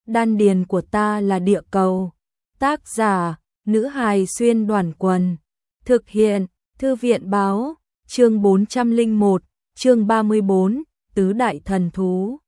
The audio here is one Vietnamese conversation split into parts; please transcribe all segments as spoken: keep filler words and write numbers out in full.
đan điền của ta là địa cầu. Tác giả, nữ hài xuyên đoàn quần. Thực hiện, thư viện báo, chương bốn trăm lẻ một, chương ba mươi bốn, tứ đại thần thú.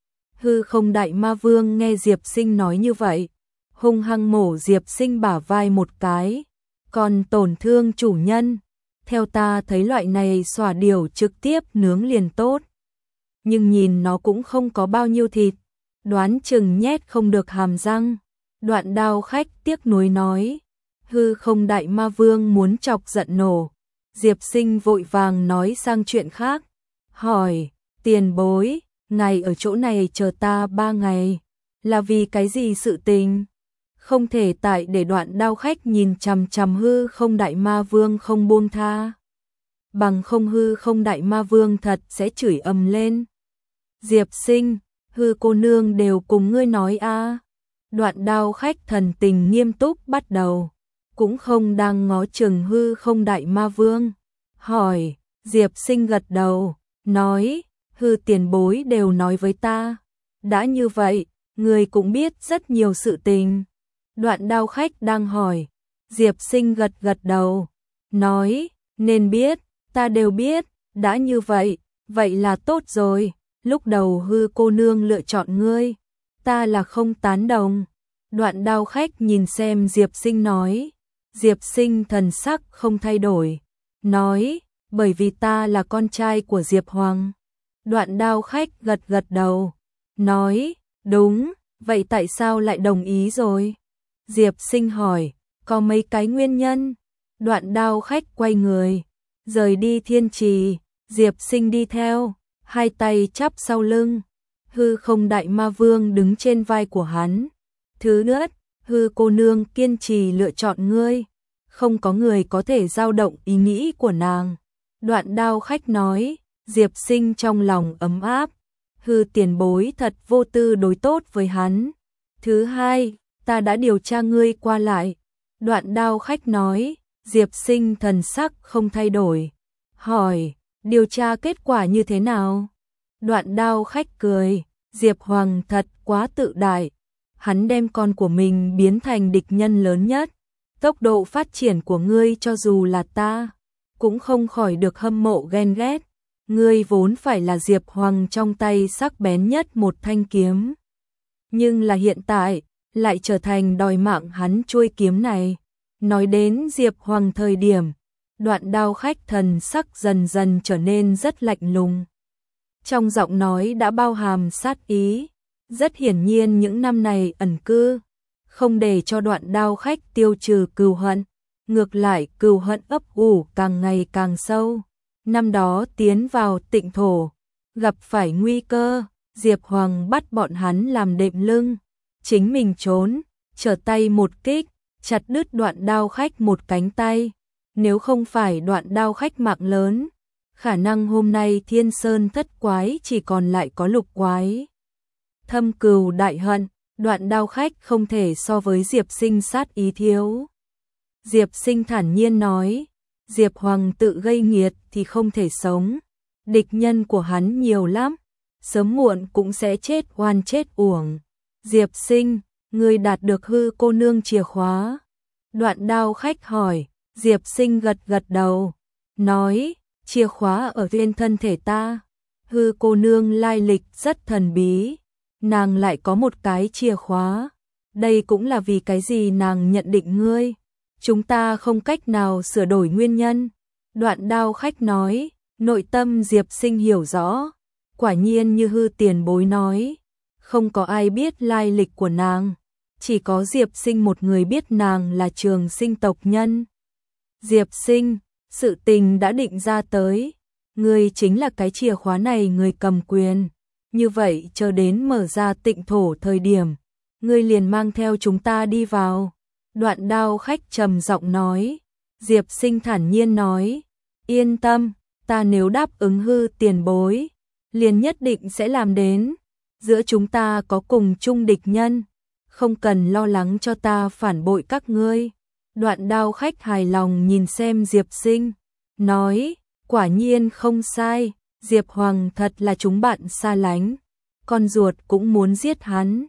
Hư không đại ma vương nghe Diệp Sinh nói như vậy, hung hăng mổ Diệp Sinh bả vai một cái, còn tổn thương chủ nhân. Theo ta thấy loại này xòa điểu trực tiếp nướng liền tốt. Nhưng nhìn nó cũng không có bao nhiêu thịt, đoán chừng nhét không được hàm răng. Đoạn Đao khách tiếc nuối nói, hư không đại ma vương muốn chọc giận nổ. Diệp Sinh vội vàng nói sang chuyện khác, hỏi, tiền bối, ngài ở chỗ này chờ ta ba ngày, là vì cái gì sự tình? Không thể tại để Đoạn Đao khách nhìn chằm chằm hư không đại ma vương không buông tha. Bằng không hư không đại ma vương thật sẽ chửi ầm lên. Diệp Sinh, hư cô nương đều cùng ngươi nói a. Đoạn Đao khách thần tình nghiêm túc bắt đầu, cũng không đang ngó chừng hư không đại ma vương. Hỏi, Diệp Sinh gật đầu, nói, hư tiền bối đều nói với ta. Đã như vậy, người cũng biết rất nhiều sự tình. Đoạn Đao khách đang hỏi, Diệp Sinh gật gật đầu, nói, nên biết, ta đều biết, đã như vậy, vậy là tốt rồi. Lúc đầu hư cô nương lựa chọn ngươi, ta là không tán đồng. Đoạn Đao khách nhìn xem Diệp Sinh nói, Diệp Sinh thần sắc không thay đổi, nói, bởi vì ta là con trai của Diệp Hoàng. Đoạn Đao khách gật gật đầu, nói, đúng, vậy tại sao lại đồng ý rồi? Diệp Sinh hỏi, có mấy cái nguyên nhân. Đoạn Đao khách quay người, rời đi thiên trì. Diệp Sinh đi theo, hai tay chắp sau lưng. Hư không đại ma vương đứng trên vai của hắn. Thứ nữa, hư cô nương kiên trì lựa chọn ngươi, không có người có thể dao động ý nghĩ của nàng. Đoạn Đao khách nói, Diệp Sinh trong lòng ấm áp, hư tiền bối thật vô tư đối tốt với hắn. Thứ hai, ta đã điều tra ngươi qua lại. Đoạn Đao khách nói, Diệp Sinh thần sắc không thay đổi, hỏi, điều tra kết quả như thế nào? Đoạn Đao khách cười, Diệp Hoàng thật quá tự đại. Hắn đem con của mình biến thành địch nhân lớn nhất. Tốc độ phát triển của ngươi cho dù là ta, cũng không khỏi được hâm mộ ghen ghét. Ngươi vốn phải là Diệp Hoàng trong tay sắc bén nhất một thanh kiếm. Nhưng là hiện tại, lại trở thành đòi mạng hắn chuôi kiếm này. Nói đến Diệp Hoàng thời điểm, Đoạn Đao khách thần sắc dần dần trở nên rất lạnh lùng. Trong giọng nói đã bao hàm sát ý. Rất hiển nhiên những năm này ẩn cư, không để cho Đoạn Đao khách tiêu trừ cừu hận, ngược lại cừu hận ấp ủ càng ngày càng sâu. Năm đó tiến vào Tịnh thổ, gặp phải nguy cơ, Diệp Hoàng bắt bọn hắn làm đệm lưng, chính mình trốn, trở tay một kích, chặt đứt Đoạn Đao khách một cánh tay. Nếu không phải Đoạn Đao khách mạng lớn, khả năng hôm nay Thiên Sơn thất quái chỉ còn lại có lục quái. Thâm cừu đại hận, Đoạn Đao khách không thể so với Diệp Sinh sát ý thiếu. Diệp Sinh thản nhiên nói, Diệp Hoàng tự gây nghiệt thì không thể sống. Địch nhân của hắn nhiều lắm, sớm muộn cũng sẽ chết oan chết uổng. Diệp Sinh, ngươi đạt được hư cô nương chìa khóa. Đoạn Đao khách hỏi, Diệp Sinh gật gật đầu, nói, chìa khóa ở trên thân thể ta. Hư cô nương lai lịch rất thần bí. Nàng lại có một cái chìa khóa. Đây cũng là vì cái gì nàng nhận định ngươi. Chúng ta không cách nào sửa đổi nguyên nhân. Đoạn Đao khách nói, nội tâm Diệp Sinh hiểu rõ. Quả nhiên như hư tiền bối nói, không có ai biết lai lịch của nàng. Chỉ có Diệp Sinh một người biết nàng là Trường Sinh tộc nhân. Diệp Sinh, sự tình đã định ra tới. Ngươi chính là cái chìa khóa này người cầm quyền. Như vậy chờ đến mở ra Tịnh thổ thời điểm, ngươi liền mang theo chúng ta đi vào. Đoạn Đao khách trầm giọng nói. Diệp Sinh thản nhiên nói, yên tâm, ta nếu đáp ứng hư tiền bối, liền nhất định sẽ làm đến. Giữa chúng ta có cùng chung địch nhân, không cần lo lắng cho ta phản bội các ngươi. Đoạn Đao khách hài lòng nhìn xem Diệp Sinh, nói, quả nhiên không sai. Diệp Hoàng thật là chúng bạn xa lánh, con ruột cũng muốn giết hắn.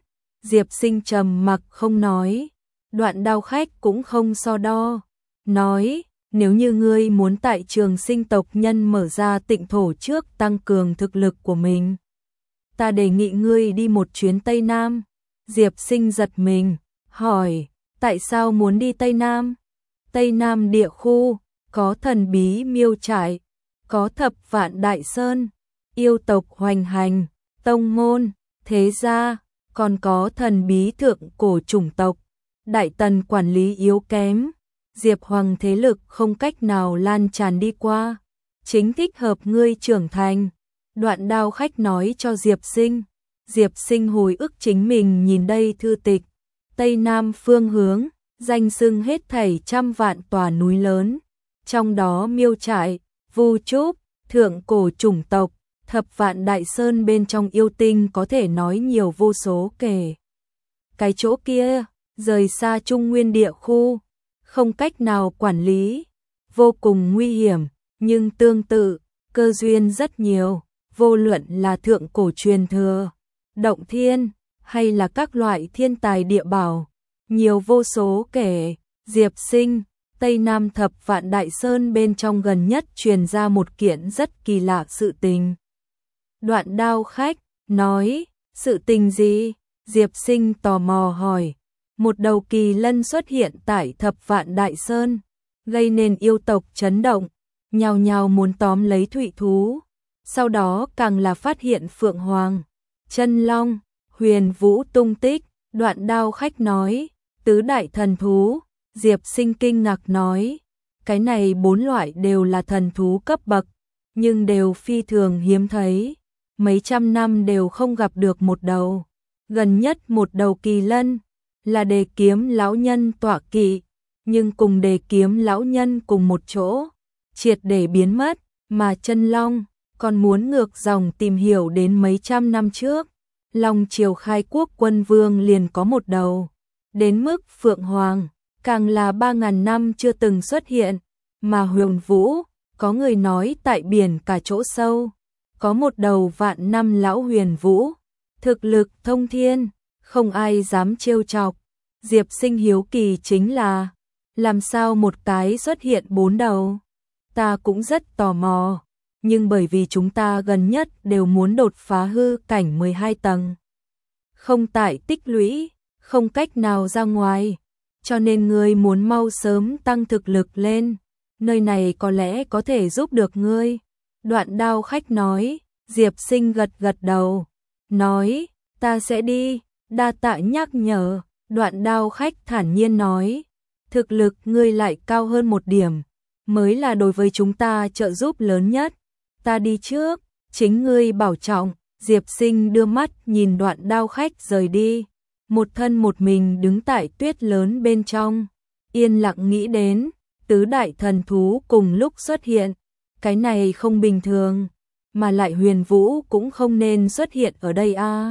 Diệp Sinh trầm mặc không nói. Đoạn Đao khách cũng không so đo, nói, nếu như ngươi muốn tại Trường Sinh tộc nhân mở ra tịnh thổ trước tăng cường thực lực của mình, ta đề nghị ngươi đi một chuyến Tây Nam. Diệp Sinh giật mình, hỏi, tại sao muốn đi Tây Nam? Tây Nam địa khu, có thần bí miêu trại, có thập vạn đại sơn, yêu tộc hoành hành, tông môn, thế gia, còn có thần bí thượng cổ chủng tộc. Đại Tần quản lý yếu kém, Diệp Hoàng thế lực không cách nào lan tràn đi qua, chính thích hợp ngươi trưởng thành. Đoạn Đao khách nói cho Diệp Sinh. Diệp Sinh hồi ức chính mình nhìn đây thư tịch, Tây Nam phương hướng, danh xưng hết thảy trăm vạn tòa núi lớn, trong đó miêu trại, vu trúc, thượng cổ chủng tộc, thập vạn đại sơn bên trong yêu tinh có thể nói nhiều vô số kể. Cái chỗ kia, rời xa Trung Nguyên địa khu, không cách nào quản lý, vô cùng nguy hiểm, nhưng tương tự, cơ duyên rất nhiều, vô luận là thượng cổ truyền thừa, động thiên, hay là các loại thiên tài địa bảo, nhiều vô số kể. Diệp Sinh, Tây Nam thập vạn đại sơn bên trong gần nhất truyền ra một kiện rất kỳ lạ sự tình. Đoạn Đao khách nói, sự tình gì? Diệp Sinh tò mò hỏi. Một đầu kỳ lân xuất hiện tại thập vạn đại sơn, gây nên yêu tộc chấn động, nhào nhào muốn tóm lấy thụy thú. Sau đó càng là phát hiện Phượng Hoàng, Chân Long, Huyền Vũ tung tích. Đoạn Đao khách nói, tứ đại thần thú. Diệp Sinh kinh ngạc nói, cái này bốn loại đều là thần thú cấp bậc, nhưng đều phi thường hiếm thấy, mấy trăm năm đều không gặp được một đầu. Gần nhất một đầu kỳ lân là Đề Kiếm lão nhân tọa kỵ, nhưng cùng Đề Kiếm lão nhân cùng một chỗ, triệt để biến mất, mà Chân Long còn muốn ngược dòng tìm hiểu đến mấy trăm năm trước, Long triều khai quốc quân vương liền có một đầu, đến mức Phượng Hoàng càng là ba ngàn năm chưa từng xuất hiện, mà Huyền Vũ, có người nói tại biển cả chỗ sâu, có một đầu vạn năm lão Huyền Vũ, thực lực thông thiên, không ai dám trêu chọc. Diệp Sinh hiếu kỳ chính là, làm sao một cái xuất hiện bốn đầu? Ta cũng rất tò mò, nhưng bởi vì chúng ta gần nhất đều muốn đột phá hư cảnh mười hai tầng, không tại tích lũy, không cách nào ra ngoài, cho nên ngươi muốn mau sớm tăng thực lực lên, nơi này có lẽ có thể giúp được ngươi. Đoạn Đao khách nói. Diệp Sinh gật gật đầu, nói, ta sẽ đi, đa tạ nhắc nhở. Đoạn Đao khách thản nhiên nói, thực lực ngươi lại cao hơn một điểm, mới là đối với chúng ta trợ giúp lớn nhất. Ta đi trước, chính ngươi bảo trọng. Diệp Sinh đưa mắt nhìn Đoạn Đao khách rời đi, một thân một mình đứng tại tuyết lớn bên trong, yên lặng nghĩ đến, tứ đại thần thú cùng lúc xuất hiện, cái này không bình thường, mà lại Huyền Vũ cũng không nên xuất hiện ở đây a. À.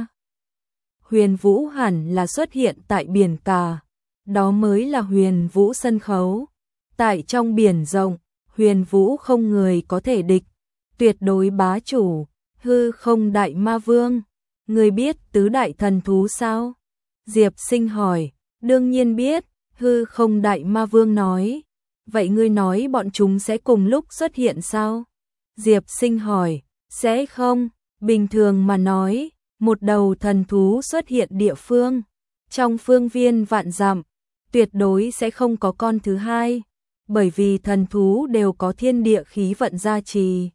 Huyền Vũ hẳn là xuất hiện tại biển cả, đó mới là Huyền Vũ sân khấu. Tại trong biển rộng, Huyền Vũ không người có thể địch, tuyệt đối bá chủ, hư không đại ma vương. Người biết tứ đại thần thú sao? Diệp Sinh hỏi. Đương nhiên biết, hư không đại ma vương nói. Vậy ngươi nói bọn chúng sẽ cùng lúc xuất hiện sao? Diệp Sinh hỏi. Sẽ không, bình thường mà nói, một đầu thần thú xuất hiện địa phương, trong phương viên vạn dặm, tuyệt đối sẽ không có con thứ hai, bởi vì thần thú đều có thiên địa khí vận gia trì.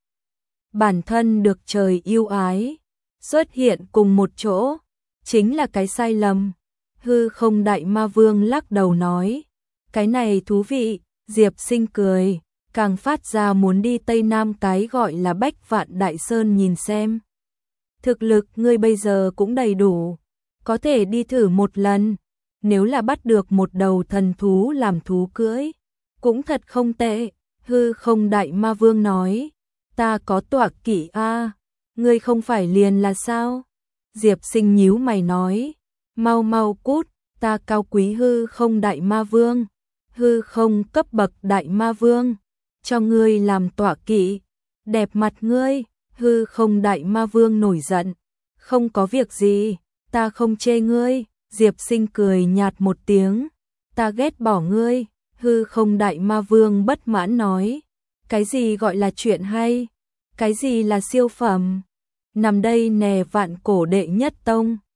Bản thân được trời yêu ái, xuất hiện cùng một chỗ, chính là cái sai lầm. Hư không đại ma vương lắc đầu nói, cái này thú vị. Diệp Sinh cười, càng phát ra muốn đi Tây Nam cái gọi là Bách Vạn Đại Sơn nhìn xem. Thực lực ngươi bây giờ cũng đầy đủ, có thể đi thử một lần, nếu là bắt được một đầu thần thú làm thú cưỡi, cũng thật không tệ. Hư không đại ma vương nói, ta có tọa kỵ a, ngươi không phải liền là sao? Diệp Sinh nhíu mày nói, mau mau cút, ta cao quý hư không đại ma vương, hư không cấp bậc đại ma vương, cho ngươi làm tọa kỵ, đẹp mặt ngươi. Hư không đại ma vương nổi giận, không có việc gì, ta không chê ngươi. Diệp Sinh cười nhạt một tiếng, ta ghét bỏ ngươi. Hư Không Đại Ma Vương bất mãn nói, cái gì gọi là chuyện hay, cái gì là siêu phẩm, nằm đây nè vạn cổ đệ nhất tông.